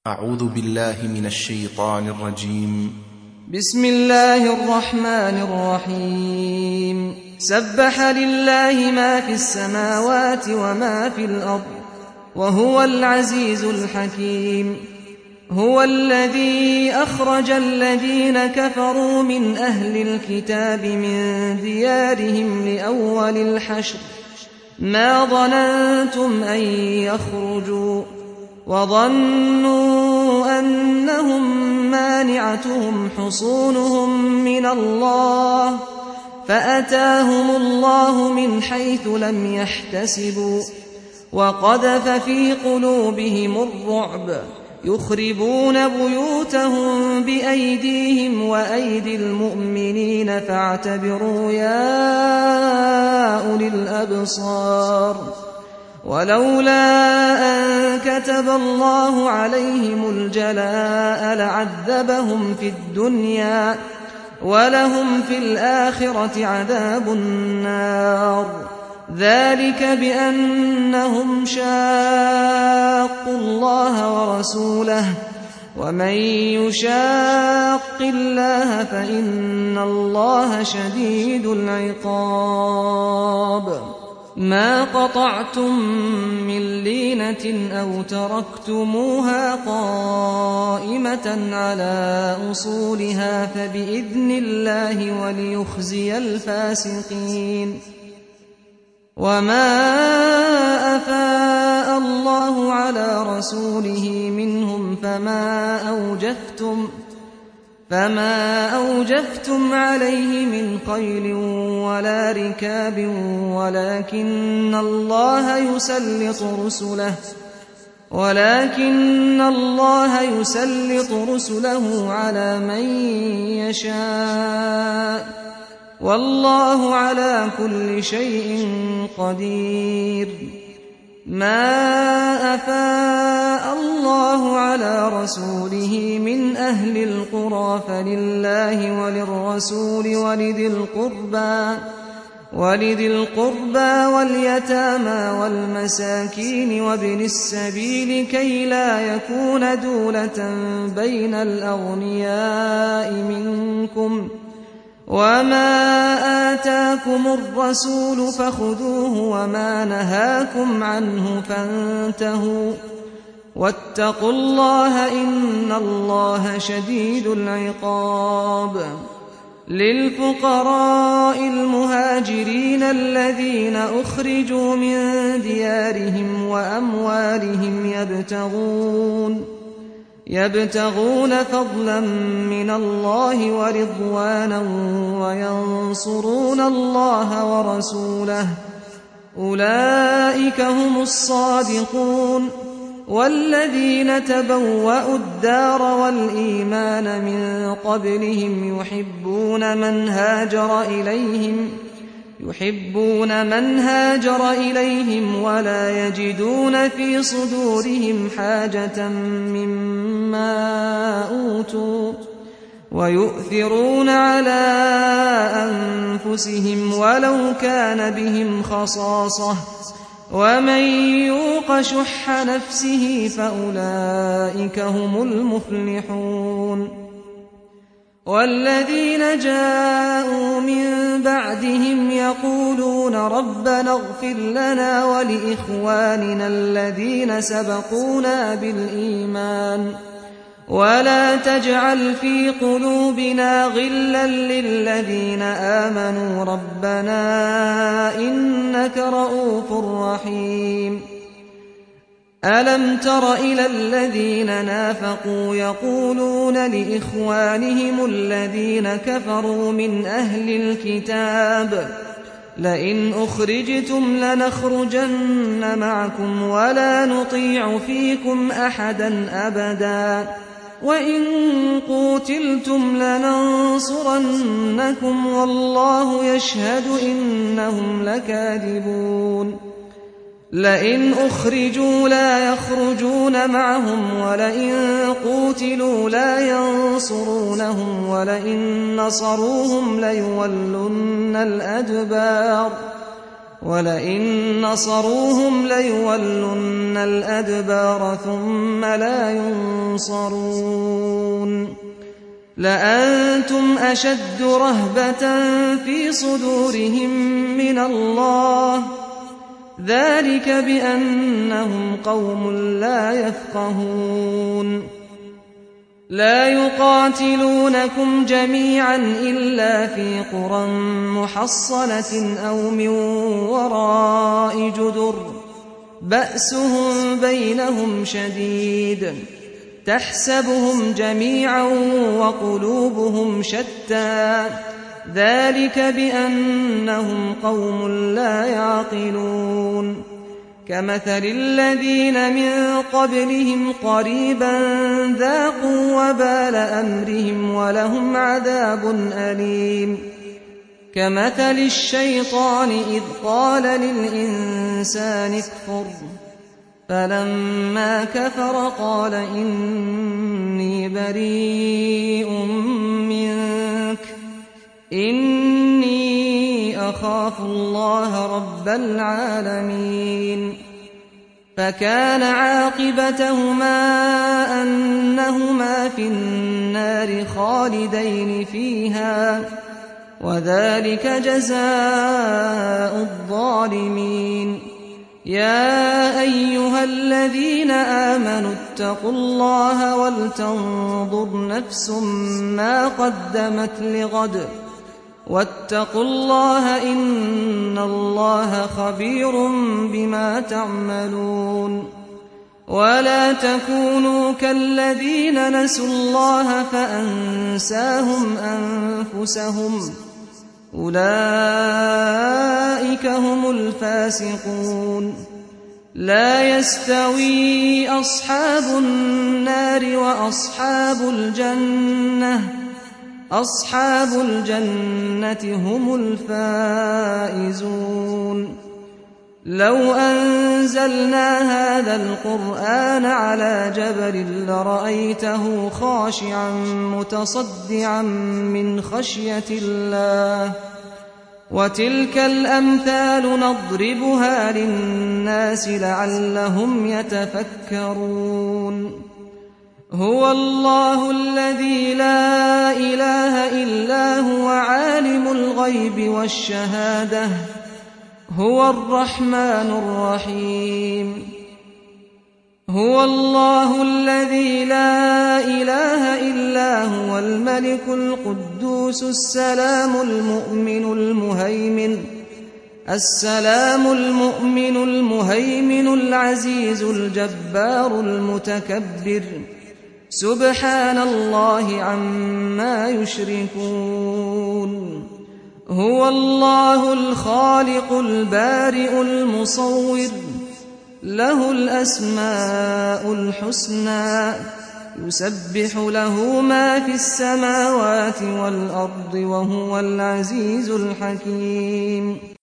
أعوذ بالله من الشيطان الرجيم. بسم الله الرحمن الرحيم. سبح لله ما في السماوات وما في الأرض وهو العزيز الحكيم. هو الذي أخرج الذين كفروا من أهل الكتاب من ديارهم لأول الحشر ما ظننتم أن يخرجوا وظنوا أنهم مانعتهم حصونهم من الله فأتاهم الله من حيث لم يحتسبوا وقذف في قلوبهم الرعب يخربون بيوتهم بأيديهم وأيدي المؤمنين فاعتبروا يا أولي الأبصار. ولولا أن كتب الله عليهم الجلاء لعذبهم في الدنيا ولهم في الآخرة عذاب النار. ذلك بأنهم شاقوا الله ورسوله ومن يشاق الله فإن الله شديد العقاب. ما قطعتم من لينة أو تركتموها قائمة على أصولها فبإذن الله وليخزي الفاسقين. وما أفاء الله على رسوله منهم فما أوجفتم عليه من خيل ولا ركاب ولكن الله يسلط رسله على من يشاء والله على كل شيء قدير. ما أفاء الله على رسوله من أهل القرى فلله وللرسول ولذي القربى واليتامى والمساكين وابن السبيل كي لا يكون دولة بين الأغنياء منكم. وما آتاكم الرسول فخذوه وما نهاكم عنه فانتهوا واتقوا الله إن الله شديد العقاب. للفقراء المهاجرين الذين أخرجوا من ديارهم وأموالهم يبتغون فضلا من الله ورضوانا وينصرون الله ورسوله أولئك هم الصادقون. والذين تبوأوا الدار والإيمان من قبلهم يحبون من هاجر إليهم ولا يجدون في صدورهم حاجة مما أوتوا ويؤثرون على أنفسهم ولو كان بهم خصاصة ومن يوق شح نفسه فأولئك هم المفلحون. والذين جاءوا من بعدهم يقولون ربنا اغفر لنا ولإخواننا الذين سبقونا بالإيمان ولا تجعل في قلوبنا غلا للذين آمنوا ربنا إنك رؤوف رحيم. ألم تر إلى الذين نافقوا يقولون لإخوانهم الذين كفروا من أهل الكتاب لئن أخرجتم لنخرجن معكم ولا نطيع فيكم أحدا أبدا وإن قوتلتم لننصرنكم والله يشهد إنهم لكاذبون. لئن أخرجوا لا يخرجون معهم ولئن قوتلوا لا ينصرونهم ولئن نصروهم ليولن الأدبار ولئن نصروهم ليولن الأدبار ثم لا ينصرون لأنتم أشد رهبة في صدورهم من الله ذلك بأنهم قوم لا يفقهون لا يقاتلونكم جميعا إلا في قرى محصنة أو من وراء جدر بأسهم بينهم شديد تحسبهم جميعا وقلوبهم شتى ذلك بأنهم قوم لا يعقلون كمثل الذين من قبلهم قريبا ذاقوا وبال أمرهم ولهم عذاب أليم كمثل الشيطان إذ قال للإنسان اكفر فلما كفر قال إني بريء منك إني أخاف الله رب العالمين فكان عاقبتهما أنهما في النار خالدين فيها وذلك جزاء الظالمين يا أيها الذين آمنوا اتقوا الله ولتنظر نفس ما قدمت لغد واتقوا الله إن الله خبير بما تعملون ولا تكونوا كالذين نسوا الله فأنساهم أنفسهم أولئك هم الفاسقون لا يستوي أصحاب النار أصحاب الجنة هم الفائزون لو أنزلنا هذا القرآن على جبل لرأيته خاشعا متصدعا من خشية الله وتلك الأمثال نضربها للناس لعلهم يتفكرون هو الله الذي لا إله إلا هو عالم الغيب والشهادة هو الرحمن الرحيم هو الله الذي لا إله إلا هو الملك القدوس السلام المؤمن العزيز الجبار المتكبر سبحان الله عما يشركون هو الله الخالق البارئ المصور له الأسماء الحسنى يسبح له ما في السماوات والأرض وهو العزيز الحكيم